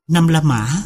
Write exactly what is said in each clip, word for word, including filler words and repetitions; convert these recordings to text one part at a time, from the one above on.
năm La Mã.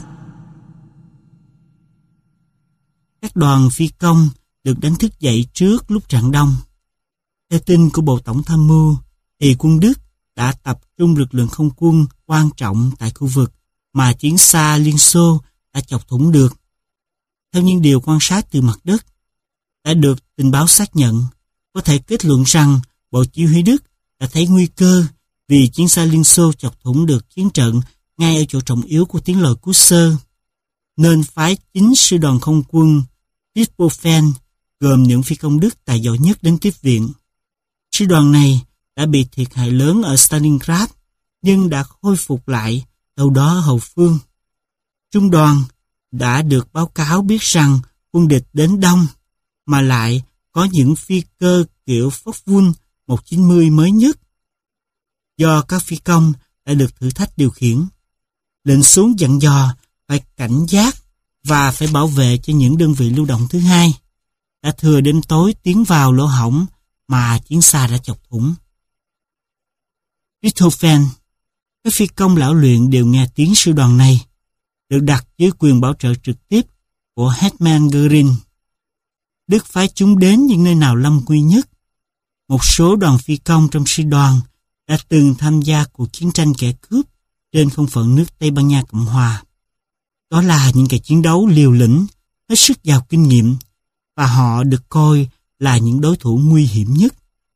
Các đoàn phi công được đánh thức dậy trước lúc rạng đông. Theo tin của Bộ Tổng tham mưu, thì quân Đức đã tập trung lực lượng không quân quan trọng tại khu vực mà chiến xa Liên Xô đã chọc thủng được. Theo những điều quan sát từ mặt đất, đã được tình báo xác nhận, có thể kết luận rằng Bộ Chỉ huy Đức đã thấy nguy cơ vì chiến xa Liên Xô chọc thủng được chiến trận ngay ở chỗ trọng yếu của tiến lồi Cú Sơ, nên phái chính sư đoàn không quân Richthofen gồm những phi công Đức tài giỏi nhất đến tiếp viện. Sư đoàn này đã bị thiệt hại lớn ở Stalingrad, nhưng đã khôi phục lại đâu đó hậu phương. Trung đoàn đã được báo cáo biết rằng quân địch đến đông, mà lại có những phi cơ kiểu Focke-Wulf một chín mươi mới nhất. Do các phi công đã được thử thách điều khiển, lệnh xuống dặn dò phải cảnh giác và phải bảo vệ cho những đơn vị lưu động thứ hai đã thừa đêm tối tiến vào lỗ hổng mà chiến xa đã chọc thủng. Richthofen, các phi công lão luyện đều nghe tiếng sư đoàn này, được đặt dưới quyền bảo trợ trực tiếp của Hetman Göring. Đức phái chúng đến những nơi nào lâm nguy nhất. Một số đoàn phi công trong sư đoàn đã từng tham gia cuộc chiến tranh kẻ cướp trên không phận nước Tây Ban Nha Cộng Hòa. Đó là những kẻ chiến đấu liều lĩnh, hết sức giàu kinh nghiệm, và họ được coi là những đối thủ nguy hiểm nhất.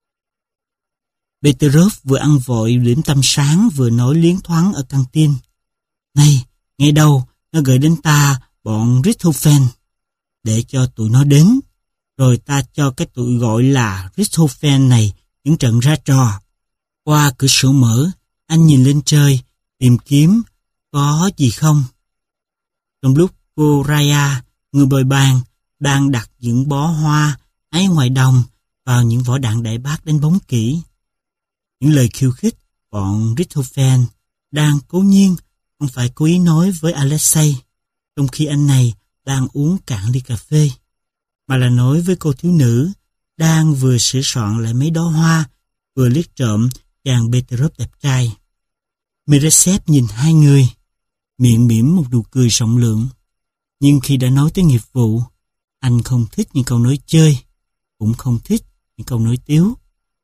Peterov vừa ăn vội điểm tâm sáng vừa nói liến thoáng ở căng tin. Này, nghe đâu, nó gửi đến ta bọn Richthofen, để cho tụi nó đến, rồi ta cho cái tụi gọi là Richthofen này những trận ra trò. Qua cửa sổ mở, anh nhìn lên trời, tìm kiếm có gì không. Trong lúc cô Raya, người bồi bàn, đang đặt những bó hoa ái ngoài đồng vào những vỏ đạn đại bác đánh bóng kỹ. Những lời khiêu khích bọn Richthofen đang cố nhiên không phải cố ý nói với Alexei, trong khi anh này đang uống cạn ly cà phê, mà là nói với cô thiếu nữ đang vừa sửa soạn lại mấy đóa hoa, vừa liếc trộm chàng Peterov đẹp trai. Meresev nhìn hai người, miệng mỉm một nụ cười rộng lượng. Nhưng khi đã nói tới nghiệp vụ, anh không thích những câu nói chơi, cũng không thích những câu nói tiếu.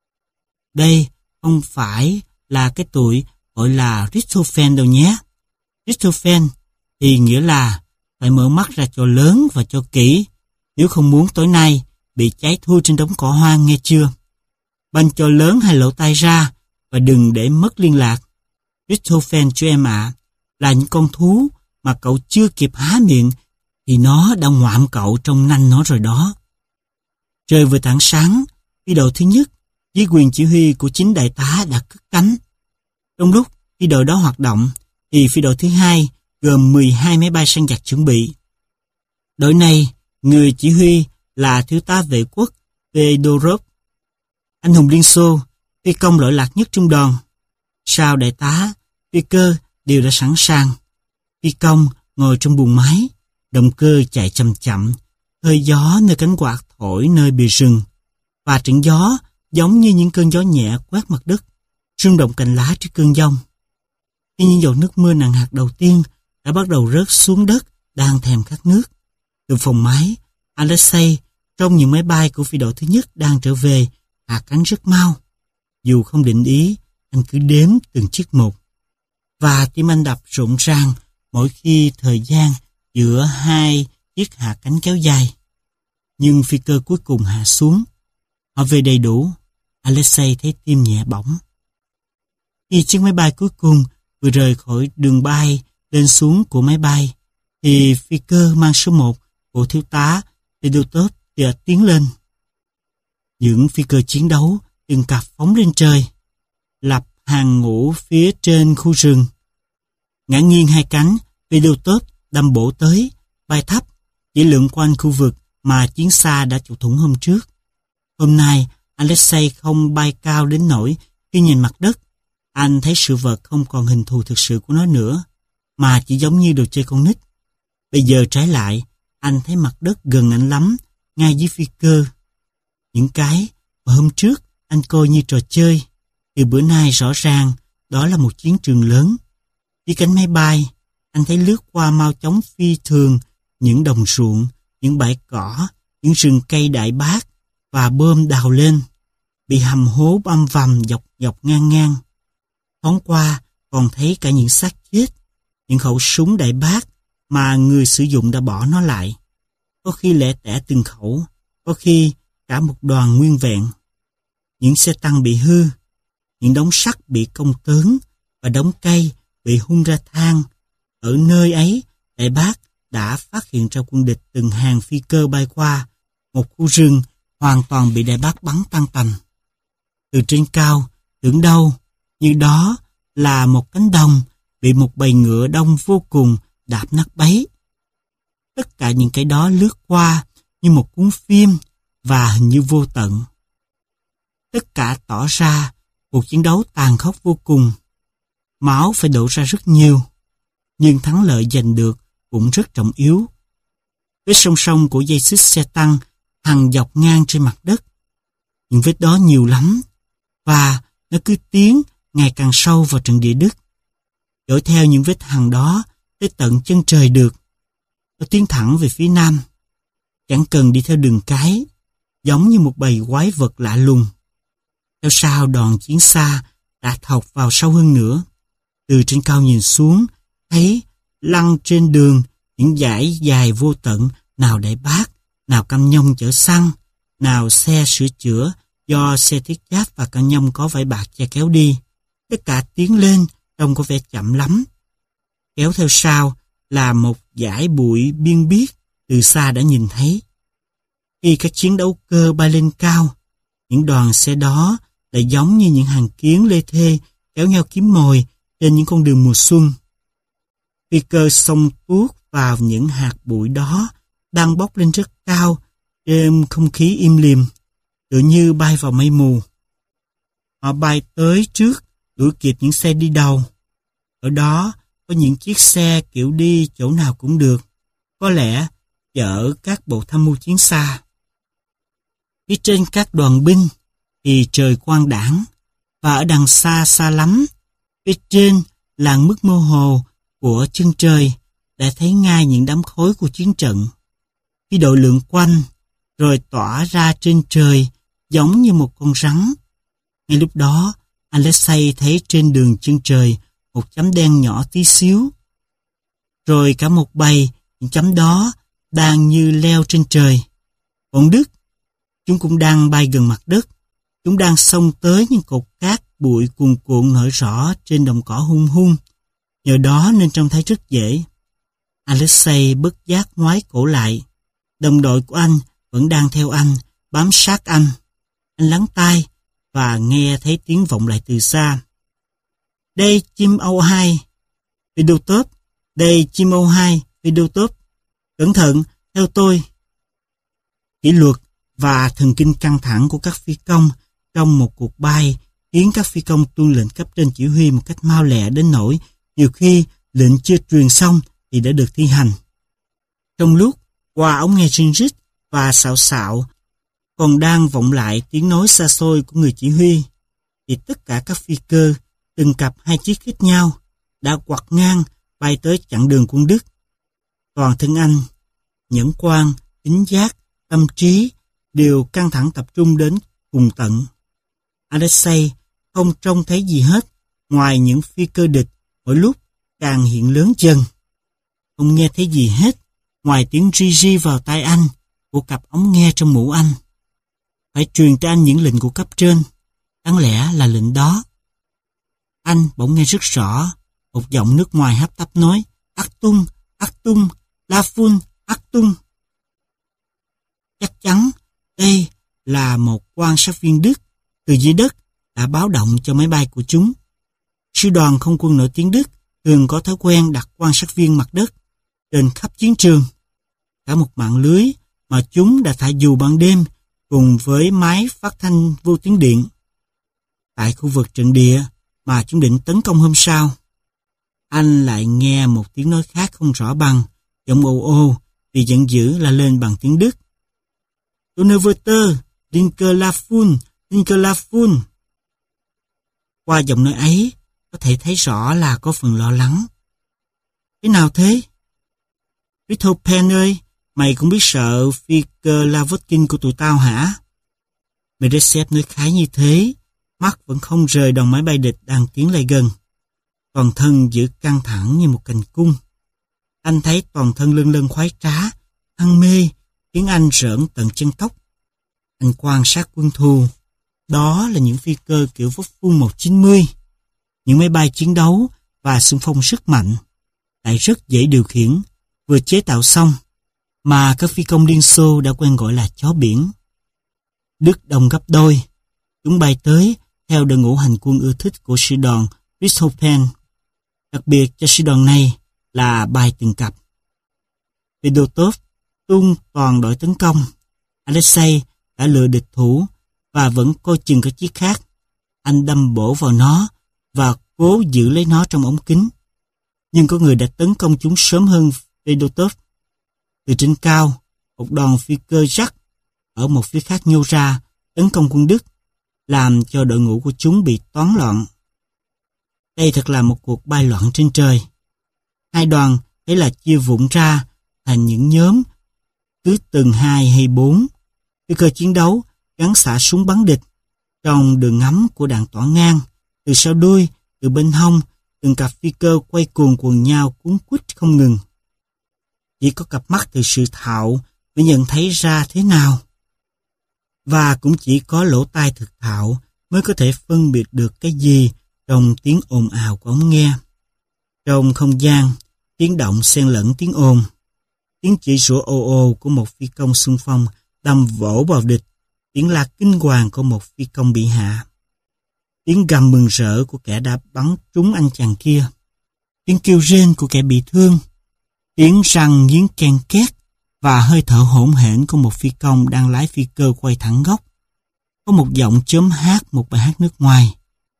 Đây không phải là cái tuổi gọi là Richthofen đâu nhé. Richthofen thì nghĩa là phải mở mắt ra cho lớn và cho kỹ, nếu không muốn tối nay bị cháy thui trên đống cỏ hoang, nghe chưa? Banh cho lớn hai lỗ tai ra và đừng để mất liên lạc. Richthofen cho em ạ, à, là những con thú mà cậu chưa kịp há miệng thì nó đã ngoạm cậu trong nanh nó rồi đó. Trời vừa tảng sáng, phi đội thứ nhất dưới quyền chỉ huy của chính đại tá đã cất cánh. Trong lúc phi đội đó hoạt động thì phi đội thứ hai gồm mười hai máy bay săn giặc chuẩn bị. Đội này, người chỉ huy là thiếu tá vệ quốc Fedorov, anh hùng Liên Xô, phi công lỗi lạc nhất trung đoàn. Sau đại tá, phi cơ đều đã sẵn sàng. Phi công ngồi trong buồng máy, động cơ chạy chậm chậm, hơi gió nơi cánh quạt thổi nơi bìa rừng, và trận gió giống như những cơn gió nhẹ quét mặt đất, rung động cành lá trước cơn giông. Khi những giọt nước mưa nặng hạt đầu tiên đã bắt đầu rớt xuống đất đang thèm khát nước, từ phòng máy, Alexei trong những máy bay của phi đội thứ nhất đang trở về hạ cánh rất mau. Dù không định ý, anh cứ đếm từng chiếc một, và tim anh đập rộn ràng mỗi khi thời gian giữa hai chiếc hạ cánh kéo dài. Nhưng phi cơ cuối cùng hạ xuống. Họ về đầy đủ. Alexei thấy tim nhẹ bỏng. Khi chiếc máy bay cuối cùng vừa rời khỏi đường bay lên xuống của máy bay, thì phi cơ mang số một của thiếu tá Fedotov tiến lên. Những phi cơ chiến đấu từng cặp phóng lên trời, lập hàng ngũ phía trên khu rừng. Ngã nghiêng hai cánh, Fedotov đâm bổ tới, bay thấp, chỉ lượn quanh khu vực mà chiến xa đã chọc thủng hôm trước. Hôm nay, Alexei không bay cao đến nỗi khi nhìn mặt đất, anh thấy sự vật không còn hình thù thực sự của nó nữa, mà chỉ giống như đồ chơi con nít. Bây giờ trái lại, anh thấy mặt đất gần anh lắm, ngay dưới phi cơ. Những cái mà hôm trước anh coi như trò chơi, thì bữa nay rõ ràng đó là một chiến trường lớn. Dưới cánh máy bay, Anh thấy lướt qua mau chóng phi thường những đồng ruộng, những bãi cỏ, những rừng cây đại bác và bơm đào lên, bị hầm hố băm vằm dọc dọc ngang ngang. Thoáng qua còn thấy cả những xác chết, những khẩu súng đại bác mà người sử dụng đã bỏ nó lại. Có khi lẻ tẻ từng khẩu, có khi cả một đoàn nguyên vẹn. Những xe tăng bị hư, những đống sắt bị cong tớn và đống cây bị hun ra than. Ở nơi ấy, đại bác đã phát hiện ra quân địch từng hàng phi cơ bay qua, một khu rừng hoàn toàn bị đại bác bắn tan tành. Từ trên cao, tưởng đâu như đó là một cánh đồng bị một bầy ngựa đông vô cùng đạp nát bấy. Tất cả những cái đó lướt qua như một cuốn phim và hình như vô tận. Tất cả tỏ ra cuộc chiến đấu tàn khốc vô cùng. Máu phải đổ ra rất nhiều, nhưng thắng lợi giành được cũng rất trọng yếu. Vết song song của dây xích xe tăng hằn dọc ngang trên mặt đất. Những vết đó nhiều lắm, và nó cứ tiến ngày càng sâu vào trận địa Đức. Dõi theo những vết hằn đó tới tận chân trời được. Nó tiến thẳng về phía nam, chẳng cần đi theo đường cái, giống như một bầy quái vật lạ lùng. Theo sau đoàn chiến xa đã thọc vào sâu hơn nữa. Từ trên cao nhìn xuống, thấy lăn trên đường những dải dài vô tận, nào đại bác, nào cam nhông chở xăng, nào xe sửa chữa do xe thiết giáp và cam nhông có vải bạc che kéo đi. Tất cả tiến lên trông có vẻ chậm lắm. Kéo theo sau là một dải bụi biên biếc, từ xa đã nhìn thấy. Khi các chiến đấu cơ bay lên cao, những đoàn xe đó lại giống như những hàng kiến lê thê kéo nhau kiếm mồi trên những con đường mùa xuân. Phi cơ xông tuốt vào những hạt bụi đó đang bốc lên rất cao trên không khí im lìm, tựa như bay vào mây mù. Họ bay tới trước, đuổi kịp những xe đi đầu. Ở đó có những chiếc xe kiểu đi chỗ nào cũng được, có lẽ chở các bộ tham mưu chiến xa. Phía trên các đoàn binh thì trời quang đãng, và ở đằng xa xa lắm, phía trên làn mức mơ hồ của chân trời đã thấy ngay những đám khói của chiến trận. Khi đội lượn quanh, rồi tỏa ra trên trời giống như một con rắn. Ngay lúc đó, Alexei thấy trên đường chân trời một chấm đen nhỏ tí xíu. Rồi cả một bầy những chấm đó đang như leo trên trời. Còn Đức, chúng cũng đang bay gần mặt đất. Chúng đang xông tới những cột cát bụi cuồn cuộn nổi rõ trên đồng cỏ hung hung. Nhờ đó nên trông thấy rất dễ. Alexei bất giác ngoái cổ lại. Đồng đội của anh vẫn đang theo anh, bám sát anh. Anh lắng tai và nghe thấy tiếng vọng lại từ xa. Đây chim Âu hai, video top. Đây chim Âu hai, video top. Cẩn thận, theo tôi. Kỷ luật và thần kinh căng thẳng của các phi công trong một cuộc bay khiến các phi công tuân lệnh cấp trên chỉ huy một cách mau lẹ đến nỗi nhiều khi lệnh chưa truyền xong thì đã được thi hành. Trong lúc qua ống nghe rinh rít và xạo xạo còn đang vọng lại tiếng nói xa xôi của người chỉ huy, thì tất cả các phi cơ từng cặp hai chiếc khít nhau đã quặt ngang bay tới chặng đường quân Đức. Toàn thân anh, nhẫn quan, tính giác, tâm trí đều căng thẳng tập trung đến cùng tận. Alexei không trông thấy gì hết ngoài những phi cơ địch mỗi lúc càng hiện lớn dần. Không nghe thấy gì hết ngoài tiếng ri ri vào tai anh của cặp ống nghe trong mũ anh. Phải truyền tới anh những lệnh của cấp trên, đáng lẽ là lệnh đó. Anh bỗng nghe rất rõ một giọng nước ngoài hấp tấp nói: Achtung, Achtung, Lavun, Achtung. Chắc chắn đây là một quan sát viên Đức từ dưới đất đã báo động cho máy bay của chúng. Sư đoàn không quân nổi tiếng Đức thường có thói quen đặt quan sát viên mặt đất trên khắp chiến trường. Cả một mạng lưới mà chúng đã thả dù ban đêm cùng với máy phát thanh vô tuyến điện tại khu vực trận địa mà chúng định tấn công hôm sau. Anh lại nghe một tiếng nói khác không rõ bằng, giọng ồ ồ vì giận dữ la lên bằng tiếng Đức. Donnerwetter, Dinkelafun, Dinkelafun. Qua giọng nói ấy, có thể thấy rõ là có phần lo lắng. Thế nào thế? Richthofen ơi, mày cũng biết sợ phi cơ Lavotkin của tụi tao hả? Meresev nói khá như thế, mắt vẫn không rời đòn máy bay địch đang tiến lại gần. Toàn thân giữ căng thẳng như một cành cung. Anh thấy toàn thân lân lân khoái trá, hăng mê, khiến anh rỡn tận chân tóc. Anh quan sát quân thù. Đó là những phi cơ kiểu Voghun một chín mươi. Những máy bay chiến đấu và xung phong rất mạnh, lại rất dễ điều khiển, vừa chế tạo xong, mà các phi công Liên Xô đã quen gọi là chó biển. Đức đông gấp đôi. Chúng bay tới theo đội ngũ hành quân ưa thích của sư đoàn Richthofen. Đặc biệt cho sư đoàn này là bay từng cặp. Fedotov tung toàn đội tấn công. Alexei đã lừa địch thủ và vẫn coi chừng các chiếc khác. Anh đâm bổ vào nó và cố giữ lấy nó trong ống kính. Nhưng có người đã tấn công chúng sớm hơn Fedotov. Từ trên cao, một đoàn phi cơ Yak ở một phía khác nhô ra tấn công quân Đức, làm cho đội ngũ của chúng bị toán loạn. Đây thật là một cuộc bay loạn trên trời. Hai đoàn thế là chia vụn ra thành những nhóm cứ từng hai hay bốn. Phi cơ chiến đấu gắn xạ súng bắn địch trong đường ngắm của đạn tỏa ngang, từ sau đuôi, từ bên hông, từng cặp phi cơ quay cuồng cuồng nhau cuốn quýt không ngừng. Chỉ có cặp mắt từ sự thạo mới nhận thấy ra thế nào. Và cũng chỉ có lỗ tai thực thạo mới có thể phân biệt được cái gì trong tiếng ồn ào của ống nghe. Trong không gian, tiếng động xen lẫn tiếng ồn. Tiếng chỉ rủa ồ ồ của một phi công xung phong đâm vỗ vào địch. Tiếng la kinh hoàng của một phi công bị hạ. Tiếng gầm mừng rỡ của kẻ đã bắn trúng anh chàng kia. Tiếng kêu rên của kẻ bị thương. Tiếng răng nghiến ken két và hơi thở hỗn hển của một phi công đang lái phi cơ quay thẳng góc. Có một giọng chớm hát một bài hát nước ngoài.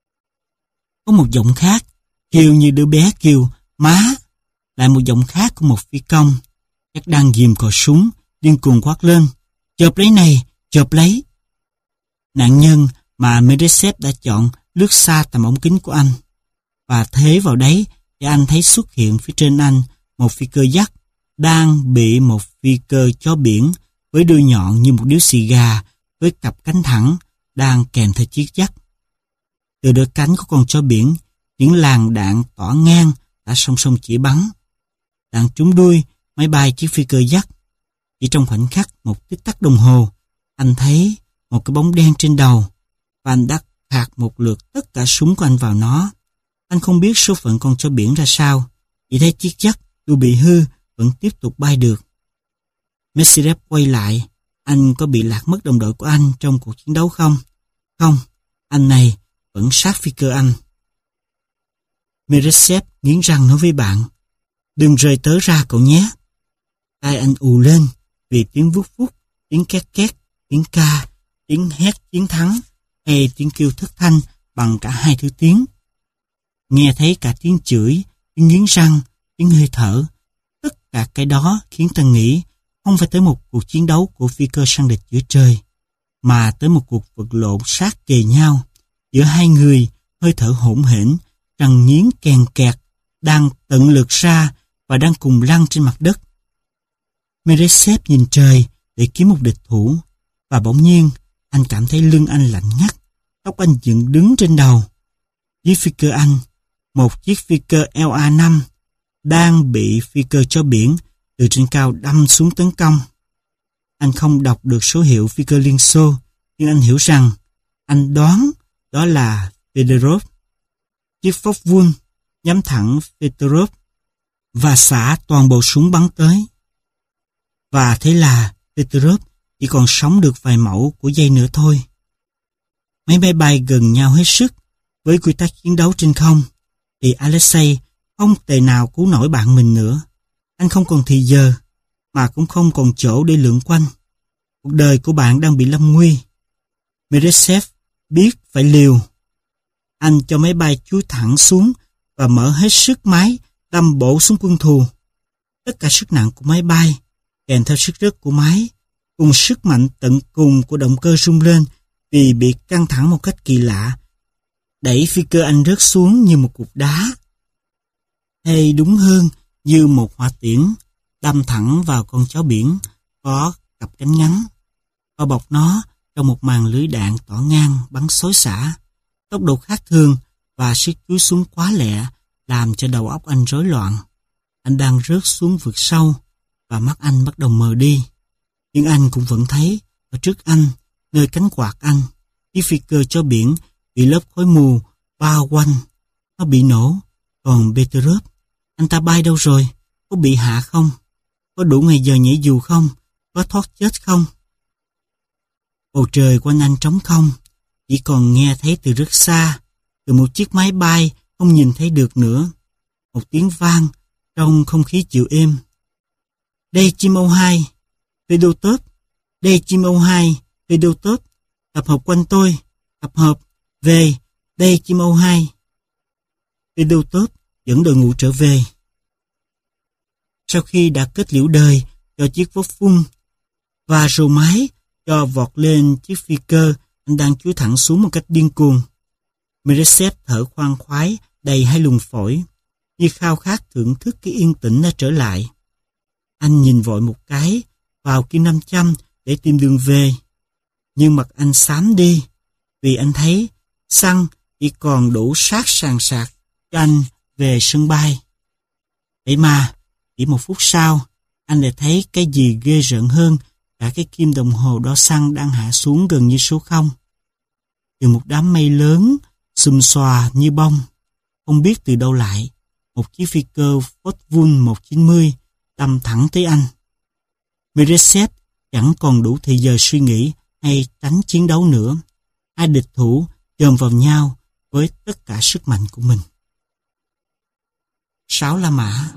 Có một giọng khác kêu như đứa bé kêu má. Lại một giọng khác của một phi công chắc đang ghìm cò súng điên cuồng quát lên: chộp lấy này, chộp lấy. Nạn nhân mà Meresev đã chọn lướt xa tầm ống kính của anh, và thế vào đấy thì anh thấy xuất hiện phía trên anh một phi cơ Yak đang bị một phi cơ chó biển với đuôi nhọn như một điếu xì gà với cặp cánh thẳng đang kèm theo chiếc Yak. Từ đôi cánh của con chó biển, những làn đạn tỏa ngang đã song song chỉ bắn. Đạn trúng đuôi máy bay chiếc phi cơ Yak. Chỉ trong khoảnh khắc một tích tắc đồng hồ, anh thấy một cái bóng đen trên đầu, và anh đã khạc một lượt tất cả súng của anh vào nó. Anh không biết số phận con chó biển ra sao, chỉ thấy chiếc Yak dù bị hư vẫn tiếp tục bay được. Meresev quay lại. Anh có bị lạc mất đồng đội của anh trong cuộc chiến đấu không? Không, anh này vẫn sát phi cơ anh. Meresev nghiến răng nói với bạn: đừng rời tớ ra cậu nhé. Tai anh ù lên vì tiếng vút vút, tiếng két két, tiếng ca, tiếng hét chiến thắng hay tiếng kêu thất thanh bằng cả hai thứ tiếng. Nghe thấy cả tiếng chửi, tiếng nghiến răng, tiếng hơi thở. Tất cả cái đó khiến ta nghĩ không phải tới một cuộc chiến đấu của phi cơ săn địch giữa trời, mà tới một cuộc vật lộn sát kề nhau giữa hai người hơi thở hỗn hển, răng nghiến kèn kẹt, đang tận lực ra và đang cùng lăn trên mặt đất. Meresev nhìn trời để kiếm một địch thủ, và bỗng nhiên anh cảm thấy lưng anh lạnh ngắt, tóc anh dựng đứng trên đầu. Dưới phi cơ anh, một chiếc phi cơ L A năm đang bị phi cơ chó biển từ trên cao đâm xuống tấn công. Anh không đọc được số hiệu phi cơ Liên Xô, nhưng anh hiểu rằng, anh đoán đó là Fedorov. Chiếc Voghun nhắm thẳng Fedorov và xả toàn bộ súng bắn tới. Và thế là Fedorov chỉ còn sống được vài mẫu của giây nữa thôi. Máy bay bay gần nhau hết sức với quy tắc chiến đấu trên không, thì Alexei không thể nào cứu nổi bạn mình nữa. Anh không còn thì giờ, mà cũng không còn chỗ để lượn quanh. Cuộc đời của bạn đang bị lâm nguy. Meresev biết phải liều. Anh cho máy bay chui thẳng xuống và mở hết sức máy đâm bổ xuống quân thù. Tất cả sức nặng của máy bay, kèm theo sức rớt của máy, cùng sức mạnh tận cùng của động cơ rung lên vì bị căng thẳng một cách kỳ lạ, đẩy phi cơ anh rớt xuống như một cục đá. Hay đúng hơn, như một hỏa tiễn đâm thẳng vào con chó biển có cặp cánh ngắn, bao bọc nó trong một màn lưới đạn tỏ ngang bắn xối xả. Tốc độ khác thường và sức chúi xuống quá lẹ làm cho đầu óc anh rối loạn. Anh đang rớt xuống vực sâu và mắt anh bắt đầu mờ đi. Nhưng anh cũng vẫn thấy ở trước anh, nơi cánh quạt anh, chiếc phi cơ chó biển bị lớp khói mù bao quanh. Nó bị nổ. Còn Petrov, anh ta bay đâu rồi? Có bị hạ không? Có đủ ngày giờ nhảy dù không? Có thoát chết không? Bầu trời quanh anh trống không, chỉ còn nghe thấy từ rất xa, từ một chiếc máy bay không nhìn thấy được nữa. Một tiếng vang trong không khí chịu êm. Đây chim âu hai, Fedotov. Đây chim âu hai, Fedotov. Tập hợp quanh tôi. Tập hợp. Về. Đây chim âu hai. Fedotov dẫn đội ngũ trở về. Sau khi đã kết liễu đời cho chiếc vốc phun và rồ máy cho vọt lên chiếc phi cơ, anh đang chúi thẳng xuống một cách điên cuồng. Meresev thở khoan khoái đầy hai luồng phổi, như khao khát thưởng thức cái yên tĩnh đã trở lại. Anh nhìn vội một cái vào kim nam châm để tìm đường về, nhưng mặt anh xám đi vì anh thấy xăng chỉ còn đủ sát sàn sạc cho anh về sân bay. Vậy mà chỉ một phút sau, anh lại thấy cái gì ghê rợn hơn cả cái kim đồng hồ đo xăng đang hạ xuống gần như số không. Từ một đám mây lớn xùm xòa như bông, không biết từ đâu lại, một chiếc phi cơ Ford một chín mươi đâm thẳng tới anh. Meresev chẳng còn đủ thời giờ suy nghĩ hay tránh chiến đấu nữa. Hai địch thủ chồm vào nhau với tất cả sức mạnh của mình. Sáu La Mã.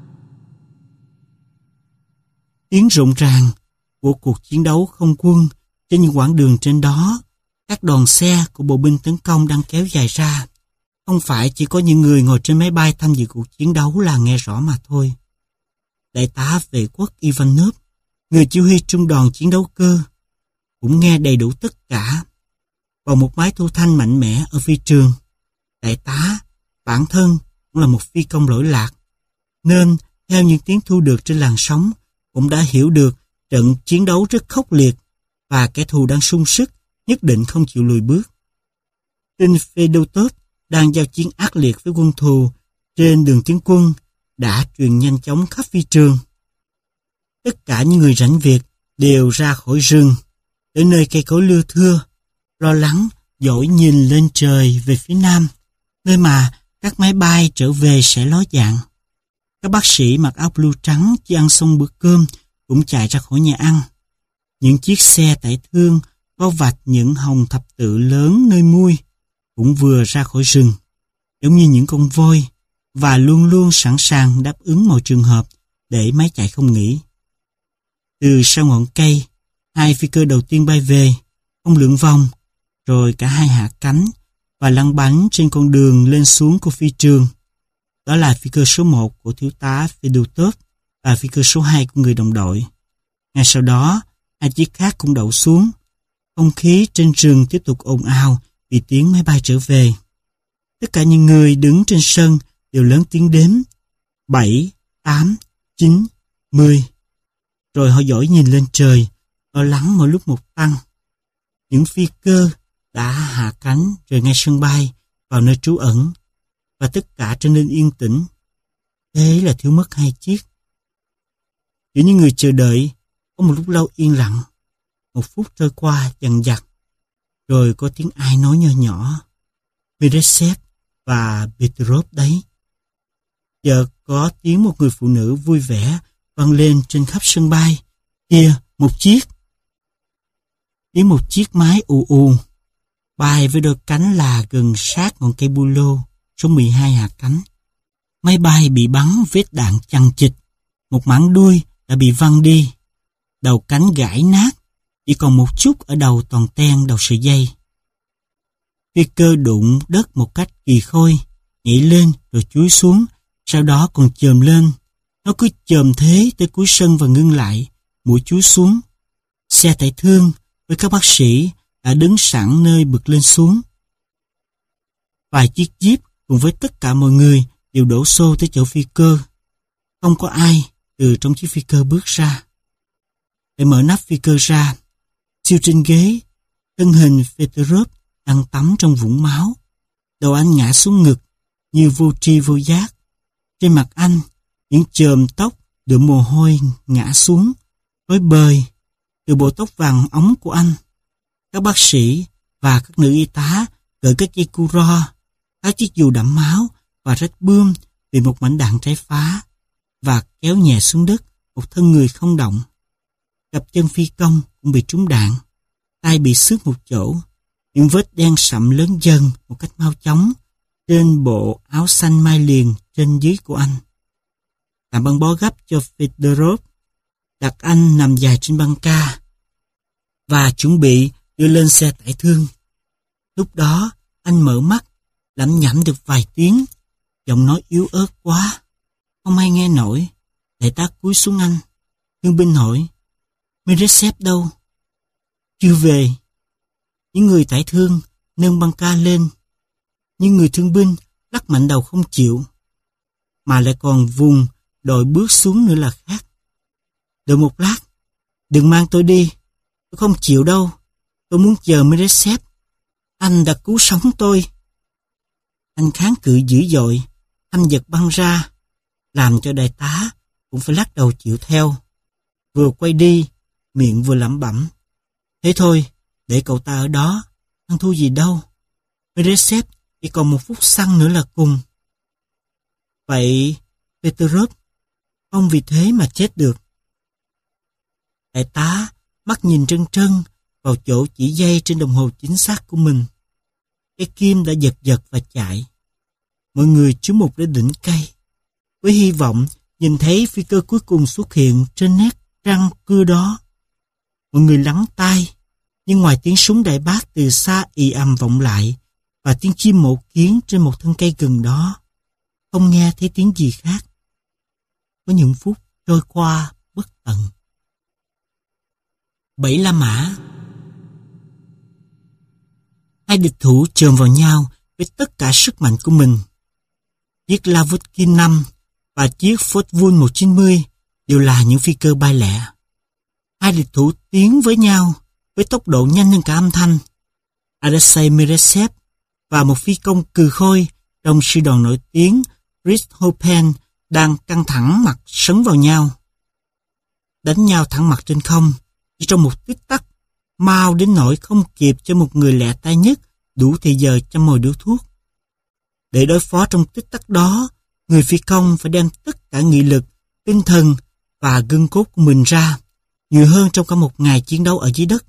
Tiếng rộn ràng của cuộc chiến đấu không quân trên những quãng đường trên đó, các đoàn xe của bộ binh tấn công đang kéo dài ra. Không phải chỉ có những người ngồi trên máy bay tham dự cuộc chiến đấu là nghe rõ mà thôi. Đại tá vệ quốc Ivanov, người chỉ huy trung đoàn chiến đấu cơ, cũng nghe đầy đủ tất cả. Còn một máy thu thanh mạnh mẽ ở phi trường. Đại tá, bản thân cũng là một phi công lỗi lạc, nên theo những tiếng thu được trên làn sóng, cũng đã hiểu được trận chiến đấu rất khốc liệt và kẻ thù đang sung sức, nhất định không chịu lùi bước. Tin Fedotov đang giao chiến ác liệt với quân thù trên đường tiến quân đã truyền nhanh chóng khắp phi trường. Tất cả những người rảnh việc đều ra khỏi rừng, tới nơi cây cối lưa thưa, lo lắng dõi nhìn lên trời về phía nam, nơi mà các máy bay trở về sẽ ló dạng. Các bác sĩ mặc áo blue trắng chỉ ăn xong bữa cơm cũng chạy ra khỏi nhà ăn. Những chiếc xe tải thương có vạch những hồng thập tự lớn nơi mui cũng vừa ra khỏi rừng, giống như những con voi, và luôn luôn sẵn sàng đáp ứng mọi trường hợp để máy chạy không nghỉ. Từ sau ngọn cây, hai phi cơ đầu tiên bay về, không lượn vòng, rồi cả hai hạ cánh và lăn bánh trên con đường lên xuống của phi trường. Đó là phi cơ số một của thiếu tá Fedotov và phi cơ số hai của người đồng đội. Ngay sau đó, hai chiếc khác cũng đậu xuống. Không khí trên rừng tiếp tục ồn ào vì tiếng máy bay trở về. Tất cả những người đứng trên sân đều lớn tiếng đếm. Bảy, tám, chín, mười. Rồi họ dõi nhìn lên trời, lo lắng mỗi lúc một tăng. Những phi cơ đã hạ cánh rời ngay sân bay vào nơi trú ẩn, và tất cả trở nên yên tĩnh. Thế là thiếu mất hai chiếc. Giữa những người chờ đợi, có một lúc lâu yên lặng. Một phút trôi qua dằng dặc, rồi có tiếng ai nói nhỏ nhỏ. Meresev và Petrov đấy. Chợt có tiếng một người phụ nữ vui vẻ vang lên trên khắp sân bay. Kìa, một chiếc. Tiếng một chiếc máy ù ù, bay với đôi cánh là gần sát ngọn cây bu lô, số mười hai hạ cánh. Máy bay bị bắn vết đạn chằng chịt, một mảng đuôi đã bị văng đi. Đầu cánh gãy nát, chỉ còn một chút ở đầu toàn ten đầu sợi dây. Phi cơ đụng đất một cách kỳ khôi, nhảy lên rồi chúi xuống, sau đó còn chồm lên. Nó cứ chồm thế tới cuối sân và ngưng lại, mũi chúi xuống. Xe tải thương với các bác sĩ đã đứng sẵn nơi bực lên xuống. Vài chiếc jeep cùng với tất cả mọi người đều đổ xô tới chỗ phi cơ. Không có ai từ trong chiếc phi cơ bước ra. Để mở nắp phi cơ ra, siêu trên ghế, thân hình Fedorov đang tắm trong vũng máu. Đầu anh ngã xuống ngực như vô tri vô giác. Trên mặt anh, những chòm tóc đượm mồ hôi ngã xuống, rối bời từ bộ tóc vàng óng của anh. Các bác sĩ và các nữ y tá gợi các dây cu ro, các chiếc dù đẫm máu và rách bươm vì một mảnh đạn trái phá, và kéo nhẹ xuống đất một thân người không động. Cặp chân phi công cũng bị trúng đạn, tay bị xước một chỗ, những vết đen sậm lớn dần một cách mau chóng trên bộ áo xanh mai liền trên dưới của anh. Làm băng bó gấp cho Fedorov, đặt anh nằm dài trên băng ca và chuẩn bị đưa lên xe tải thương. Lúc đó anh mở mắt, lẩm nhẩm được vài tiếng, giọng nói yếu ớt quá, không ai nghe nổi. Đại tá cúi xuống anh. Thương binh hỏi, Meresev đâu? Chưa về. Những người tải thương nâng băng ca lên, nhưng người thương binh lắc mạnh đầu không chịu, mà lại còn vùng đòi bước xuống nữa là khác. Đợi một lát, đừng mang tôi đi, tôi không chịu đâu, tôi muốn chờ Meresev, anh đã cứu sống tôi. Anh kháng cự dữ dội, anh giật băng ra, làm cho đại tá cũng phải lắc đầu chịu theo. Vừa quay đi, miệng vừa lẩm bẩm, thế thôi, để cậu ta ở đó, ăn thua gì đâu. Meresev chỉ còn một phút xăng nữa là cùng. Vậy, Fedorov, không vì thế mà chết được. Đại tá mắt nhìn trân trân vào chỗ chỉ dây trên đồng hồ chính xác của mình. Cái kim đã giật giật và chạy. Mọi người chú mục lên đỉnh cây, với hy vọng nhìn thấy phi cơ cuối cùng xuất hiện trên nét răng cưa đó. Mọi người lắng tai, nhưng ngoài tiếng súng đại bác từ xa ì ầm vọng lại và tiếng chim mổ kiến trên một thân cây gần đó, không nghe thấy tiếng gì khác. Có những phút trôi qua bất tận. Bảy La Mã. Hai địch thủ chồm vào nhau với tất cả sức mạnh của mình. Chiếc Lavutkin năm và chiếc Fortune một chín mươi đều là những phi cơ bay lẹ. Hai địch thủ tiến với nhau với tốc độ nhanh hơn cả âm thanh. Alexei Meresev và một phi công cừ khôi trong sư đoàn nổi tiếng Richthofen đang căng thẳng mặt sấn vào nhau. Đánh nhau thẳng mặt trên không, chỉ trong một tích tắc, mau đến nỗi không kịp cho một người lẹ tay nhất đủ thời giờ châm mồi điếu thuốc. Để đối phó trong tích tắc đó, người phi công phải đem tất cả nghị lực, tinh thần và gân cốt của mình ra, nhiều hơn trong cả một ngày chiến đấu ở dưới đất.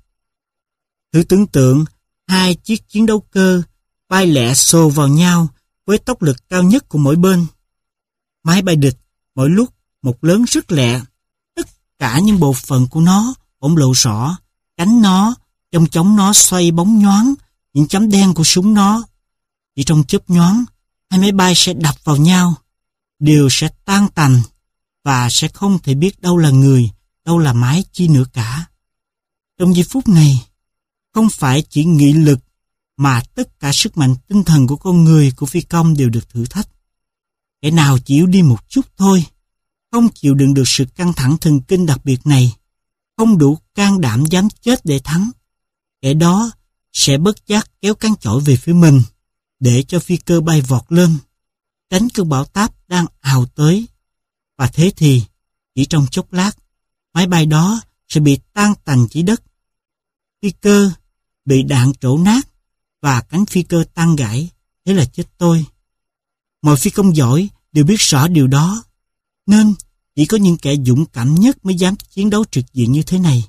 Thử tưởng tượng hai chiếc chiến đấu cơ bay lẹ xô vào nhau với tốc lực cao nhất của mỗi bên. Máy bay địch mỗi lúc một lớn rất lẹ, tất cả những bộ phận của nó bỗng lộ rõ, cánh nó, trong chóng nó xoay bóng nhoáng, những chấm đen của súng nó. Chỉ trong chớp nhoáng, hai máy bay sẽ đập vào nhau, đều sẽ tan tành và sẽ không thể biết đâu là người, đâu là máy chi nữa cả. Trong giây phút này, không phải chỉ nghị lực mà tất cả sức mạnh tinh thần của con người, của phi công đều được thử thách. Kẻ nào chịu đi một chút thôi, không chịu đựng được sự căng thẳng thần kinh đặc biệt này, không đủ can đảm dám chết để thắng, kẻ đó sẽ bất giác kéo cán chổi về phía mình, để cho phi cơ bay vọt lên, tránh cơn bão táp đang ào tới. Và thế thì, chỉ trong chốc lát, máy bay đó sẽ bị tan tành dưới đất. Phi cơ bị đạn trổ nát và cánh phi cơ tan gãy, thế là chết tôi. Mọi phi công giỏi đều biết rõ điều đó, nên chỉ có những kẻ dũng cảm nhất mới dám chiến đấu trực diện như thế này.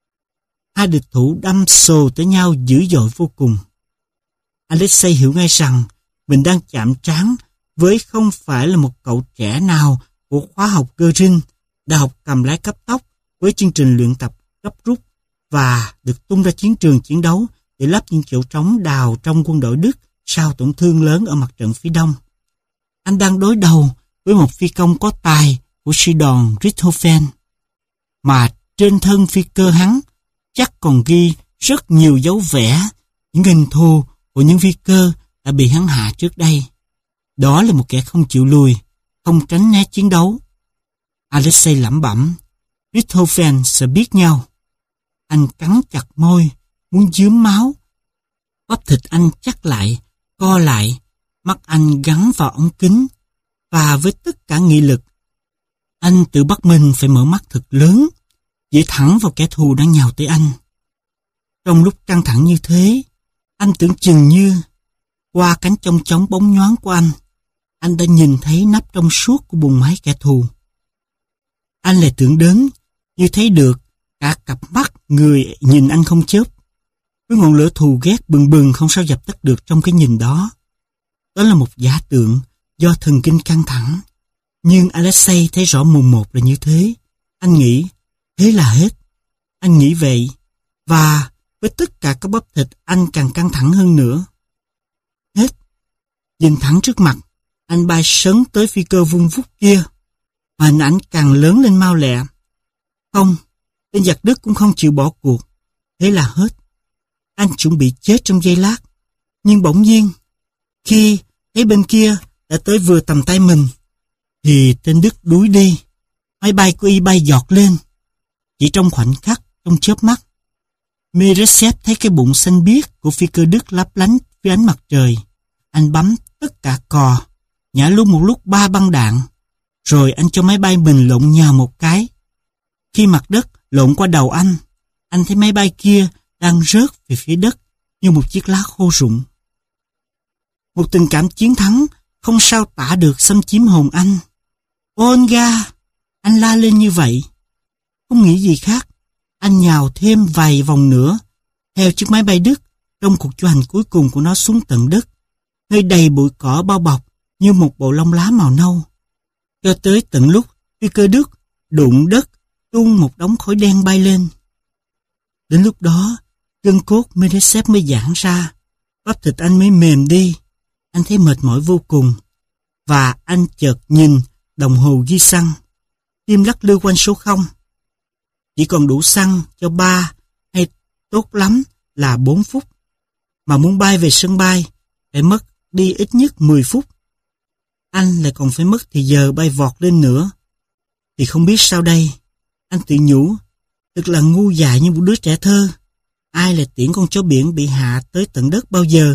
Hai địch thủ đâm sồ tới nhau dữ dội vô cùng. Alexei hiểu ngay rằng mình đang chạm trán với không phải là một cậu trẻ nào của khóa học Göring đã học cầm lái cấp tốc với chương trình luyện tập gấp rút và được tung ra chiến trường chiến đấu để lấp những chỗ trống đào trong quân đội Đức sau tổn thương lớn ở mặt trận phía đông. Anh đang đối đầu với một phi công có tài của sư đoàn Richthofen, mà trên thân phi cơ hắn chắc còn ghi rất nhiều dấu vẽ, những hình thù của những phi cơ đã bị hắn hạ trước đây. Đó là một kẻ không chịu lùi, không tránh né chiến đấu. Alexei lẩm bẩm, Richthofen sẽ biết nhau. Anh cắn chặt môi, muốn dướm máu. Bắp thịt anh chắc lại, co lại, mắt anh gắn vào ống kính, và với tất cả nghị lực, anh tự bắt mình phải mở mắt thật lớn, dễ thẳng vào kẻ thù đang nhào tới anh. Trong lúc căng thẳng như thế, anh tưởng chừng như, qua cánh chong chóng bóng nhoáng của anh, anh đã nhìn thấy nắp trong suốt của buồng máy kẻ thù. Anh lại tưởng đến, như thấy được cả cặp mắt người nhìn anh không chớp, với ngọn lửa thù ghét bừng bừng không sao dập tắt được trong cái nhìn đó. Đó là một giả tượng do thần kinh căng thẳng. Nhưng Alexei thấy rõ mồn một là như thế. Anh nghĩ, thế là hết. Anh nghĩ vậy, và với tất cả các bắp thịt anh càng căng thẳng hơn nữa. Hết. Nhìn thẳng trước mặt, anh bay sấn tới phi cơ vung vút kia, và hình ảnh càng lớn lên mau lẹ. Không, tên giặc Đức cũng không chịu bỏ cuộc. Thế là hết. Anh chuẩn bị chết trong giây lát. Nhưng bỗng nhiên, khi thấy bên kia đã tới vừa tầm tay mình, thì tên Đức đuối đi. Máy bay của y bay giọt lên. Chỉ trong khoảnh khắc, trong chớp mắt, Meresev thấy cái bụng xanh biếc của phi cơ Đức lấp lánh với ánh mặt trời. Anh bấm tất cả cò, nhả luôn một lúc ba băng đạn, rồi anh cho máy bay mình lộn nhào một cái. Khi mặt đất lộn qua đầu anh, anh thấy máy bay kia đang rớt về phía đất như một chiếc lá khô rụng. Một tình cảm chiến thắng không sao tả được xâm chiếm hồn anh. Olga! Anh la lên như vậy. Không nghĩ gì khác, anh nhào thêm vài vòng nữa, theo chiếc máy bay Đức trong cuộc du hành cuối cùng của nó xuống tận đất, nơi đầy bụi cỏ bao bọc như một bộ lông lá màu nâu. Cho tới tận lúc phi cơ Đức đụng đất, tung một đống khói đen bay lên. Đến lúc đó, gân cốt Meresev mới giãn ra, bắp thịt anh mới mềm đi. Anh thấy mệt mỏi vô cùng, và anh chợt nhìn đồng hồ ghi xăng. Tim lắc lư quanh số không. Chỉ còn đủ xăng cho ba hay tốt lắm là bốn phút. Mà muốn bay về sân bay phải mất đi ít nhất mười phút. Anh lại còn phải mất thì giờ bay vọt lên nữa. Thì không biết sao đây. Anh tự nhủ, thật là ngu dại như một đứa trẻ thơ. Ai lại tiễn con chó biển bị hạ tới tận đất bao giờ?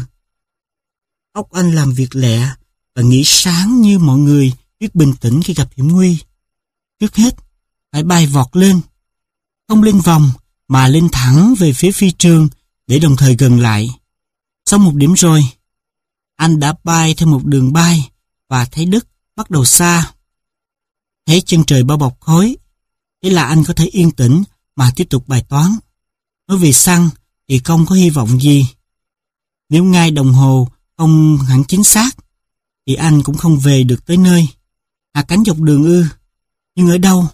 Óc anh làm việc lẹ và nghĩ sáng như mọi người biết bình tĩnh khi gặp hiểm nguy. Trước hết, phải bay vọt lên. Không lên vòng, mà lên thẳng về phía phi trường để đồng thời gần lại. Sau một điểm rồi, anh đã bay theo một đường bay và thấy đất bắt đầu xa. Thấy chân trời bao bọc khói, thế là anh có thể yên tĩnh mà tiếp tục bài toán. Nói vì xăng thì không có hy vọng gì. Nếu ngay đồng hồ không hẳn chính xác, thì anh cũng không về được tới nơi. Hạ cánh dọc đường ư? Nhưng ở đâu?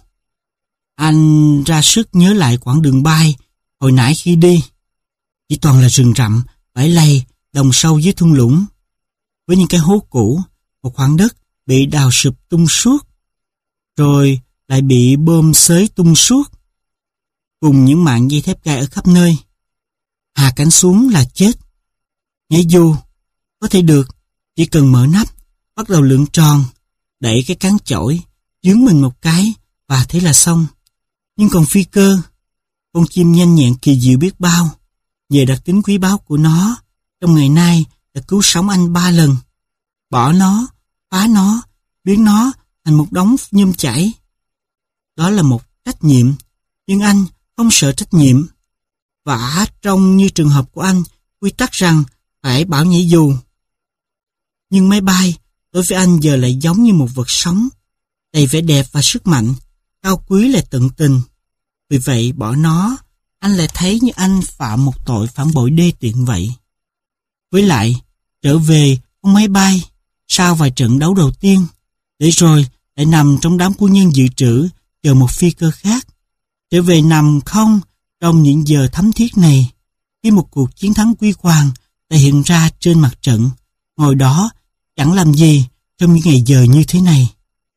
Anh ra sức nhớ lại quãng đường bay hồi nãy khi đi. Chỉ toàn là rừng rậm, bãi lầy, đồng sâu dưới thung lũng. Với những cái hố cũ, một khoảng đất bị đào sụp tung suốt, rồi lại bị bơm xới tung suốt, cùng những mạng dây thép gai ở khắp nơi. Hạ cánh xuống là chết. Nhảy dù, có thể được, chỉ cần mở nắp, bắt đầu lượn tròn, đẩy cái cán chổi, dướng mình một cái, và thế là xong. Nhưng còn phi cơ, con chim nhanh nhẹn kỳ diệu biết bao, về đặc tính quý báu của nó, trong ngày nay đã cứu sống anh ba lần. Bỏ nó, phá nó, biến nó thành một đống nhôm chảy. Đó là một trách nhiệm, nhưng anh không sợ trách nhiệm. Vả trông như trường hợp của anh, quy tắc rằng phải bảo nhảy dù. Nhưng máy bay đối với anh giờ lại giống như một vật sống, đầy vẻ đẹp và sức mạnh, cao quý lại tận tình. Vì vậy bỏ nó, anh lại thấy như anh phạm một tội phản bội đê tiện vậy. Với lại, trở về con máy bay, sau vài trận đấu đầu tiên, để rồi lại nằm trong đám quân nhân dự trữ, chờ một phi cơ khác. Trở về nằm không trong những giờ thấm thiết này, khi một cuộc chiến thắng huy hoàng đã hiện ra trên mặt trận, ngồi đó chẳng làm gì trong những ngày giờ như thế này.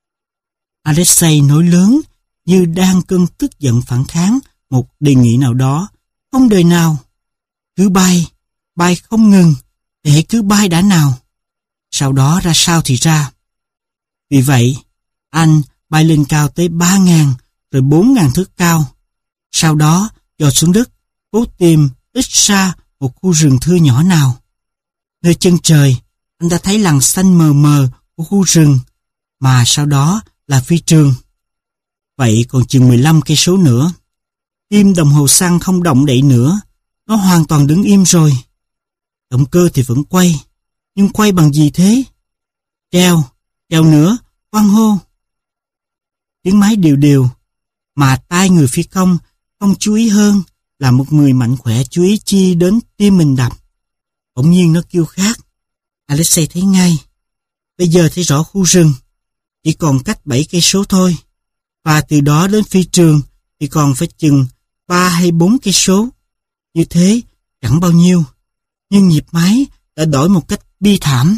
Alexei nói lớn như đang cơn tức giận phản kháng một đề nghị nào đó. Không đời nào. Cứ bay, bay không ngừng, để cứ bay đã nào. Sau đó ra sao thì ra. Vì vậy, anh bay lên cao tới ba ngàn rồi bốn ngàn thước cao. Sau đó dò xuống đất, cố tìm ít ra một khu rừng thưa nhỏ nào. Nơi chân trời, anh ta thấy lằn xanh mờ mờ của khu rừng, mà sau đó là phi trường. Vậy còn chừng mười lăm cây số nữa. Tim đồng hồ xăng không động đậy nữa, nó hoàn toàn đứng im rồi. Động cơ thì vẫn quay, nhưng quay bằng gì thế? Treo, treo nữa, hoan hô. Tiếng máy đều đều, mà tai người phi công không chú ý hơn là một người mạnh khỏe chú ý chi đến tim mình đập. Bỗng nhiên nó kêu khác. Alexei thấy ngay. Bây giờ thấy rõ khu rừng, chỉ còn cách bảy cây số thôi, và từ đó đến phi trường thì còn phải chừng ba hay bốn cây số. Như thế chẳng bao nhiêu, nhưng nhịp máy đã đổi một cách bi thảm.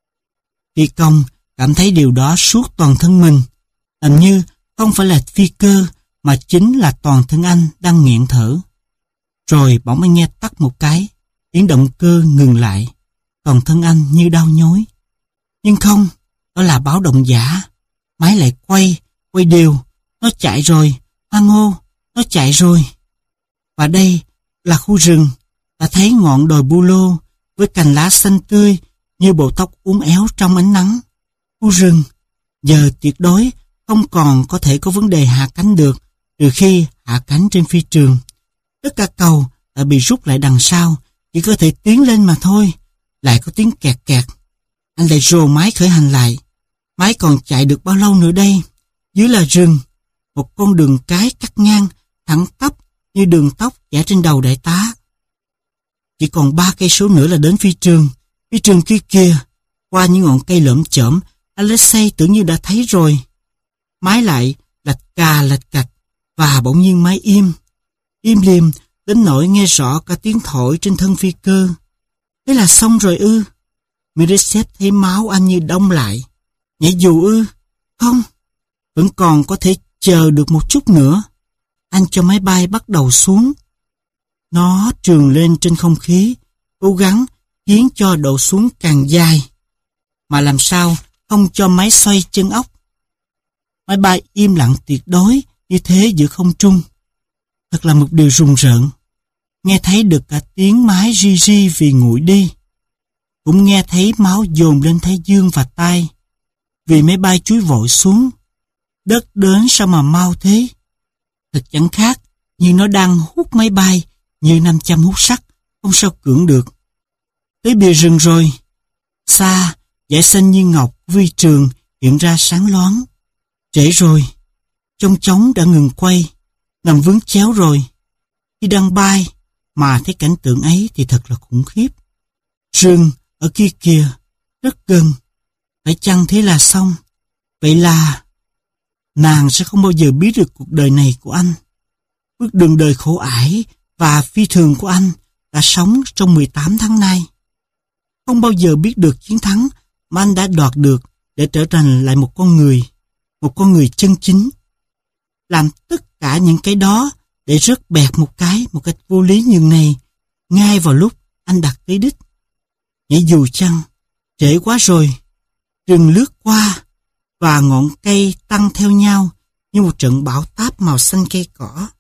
Phi công cảm thấy điều đó suốt toàn thân mình, làm như không phải là phi cơ mà chính là toàn thân anh đang nghẹn thở. Rồi bỗng anh nghe tắt một cái, tiếng động cơ ngừng lại, toàn thân anh như đau nhói. Nhưng không, đó là báo động giả. Máy lại quay, quay đều, nó chạy rồi, hoan hô, nó chạy rồi. Và đây là khu rừng, ta thấy ngọn đồi bu lô với cành lá xanh tươi như bộ tóc uốn éo trong ánh nắng. Khu rừng, giờ tuyệt đối không còn có thể có vấn đề hạ cánh được, trừ khi hạ cánh trên phi trường. Tất cả cầu đã bị rút lại đằng sau, chỉ có thể tiến lên mà thôi. Lại có tiếng kẹt kẹt. Anh lại rồ máy khởi hành lại. Máy còn chạy được bao lâu nữa đây? Dưới là rừng, một con đường cái cắt ngang, thẳng tắp như đường tóc vẽ trên đầu đại tá. Chỉ còn ba cây số nữa là đến phi trường. Phi trường kia kìa, qua những ngọn cây lởm chởm, Alexei tưởng như đã thấy rồi. Máy lại lạch cà lạch cạch, và bỗng nhiên máy im. Im lìm đến nỗi nghe rõ cả tiếng thổi trên thân phi cơ. Thế là xong rồi ư? Mirosev thấy máu anh như đông lại. Nhảy dù ư? Không, vẫn còn có thể chờ được một chút nữa. Anh cho máy bay bắt đầu xuống. Nó trườn lên trên không khí, cố gắng khiến cho độ xuống càng dài, mà làm sao không cho máy xoay chân ốc. Máy bay im lặng tuyệt đối như thế giữa không trung. Thật là một điều rùng rợn. Nghe thấy được cả tiếng máy ri ri vì nguội đi. Cũng nghe thấy máu dồn lên thái dương và tai, vì máy bay chúi vội xuống. Đất đến sao mà mau thế? Thật chẳng khác như nó đang hút máy bay như nam châm hút sắt, không sao cưỡng được. Tới bìa rừng rồi. Xa, dải xanh như ngọc vi trường hiện ra sáng loáng. Trễ rồi. Trong chóng đã ngừng quay, nằm vướng chéo rồi. Khi đang bay mà thấy cảnh tượng ấy thì thật là khủng khiếp. Rừng ở kia kìa, rất gần. Phải chăng thế là xong? Vậy là nàng sẽ không bao giờ biết được cuộc đời này của anh. Bước đường đời khổ ải và phi thường của anh đã sống trong mười tám tháng nay. Không bao giờ biết được chiến thắng mà anh đã đoạt được để trở thành lại một con người, một con người chân chính. Làm tất cả những cái đó để rớt bẹt một cái, một cách vô lý như này, ngay vào lúc anh đặt tới đích. Nhảy dù chăng, trễ quá rồi. Rừng lướt qua, và ngọn cây tăng theo nhau như một trận bão táp màu xanh cây cỏ.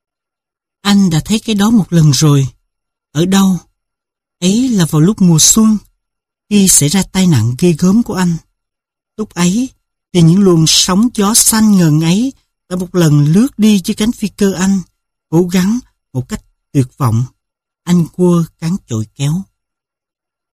Anh đã thấy cái đó một lần rồi. Ở đâu? Ấy là vào lúc mùa xuân, khi xảy ra tai nạn ghê gớm của anh. Lúc ấy, thì những luồng sóng gió xanh ngần ấy đã một lần lướt đi dưới cánh phi cơ anh, cố gắng một cách tuyệt vọng. Anh quơ cán chổi kéo.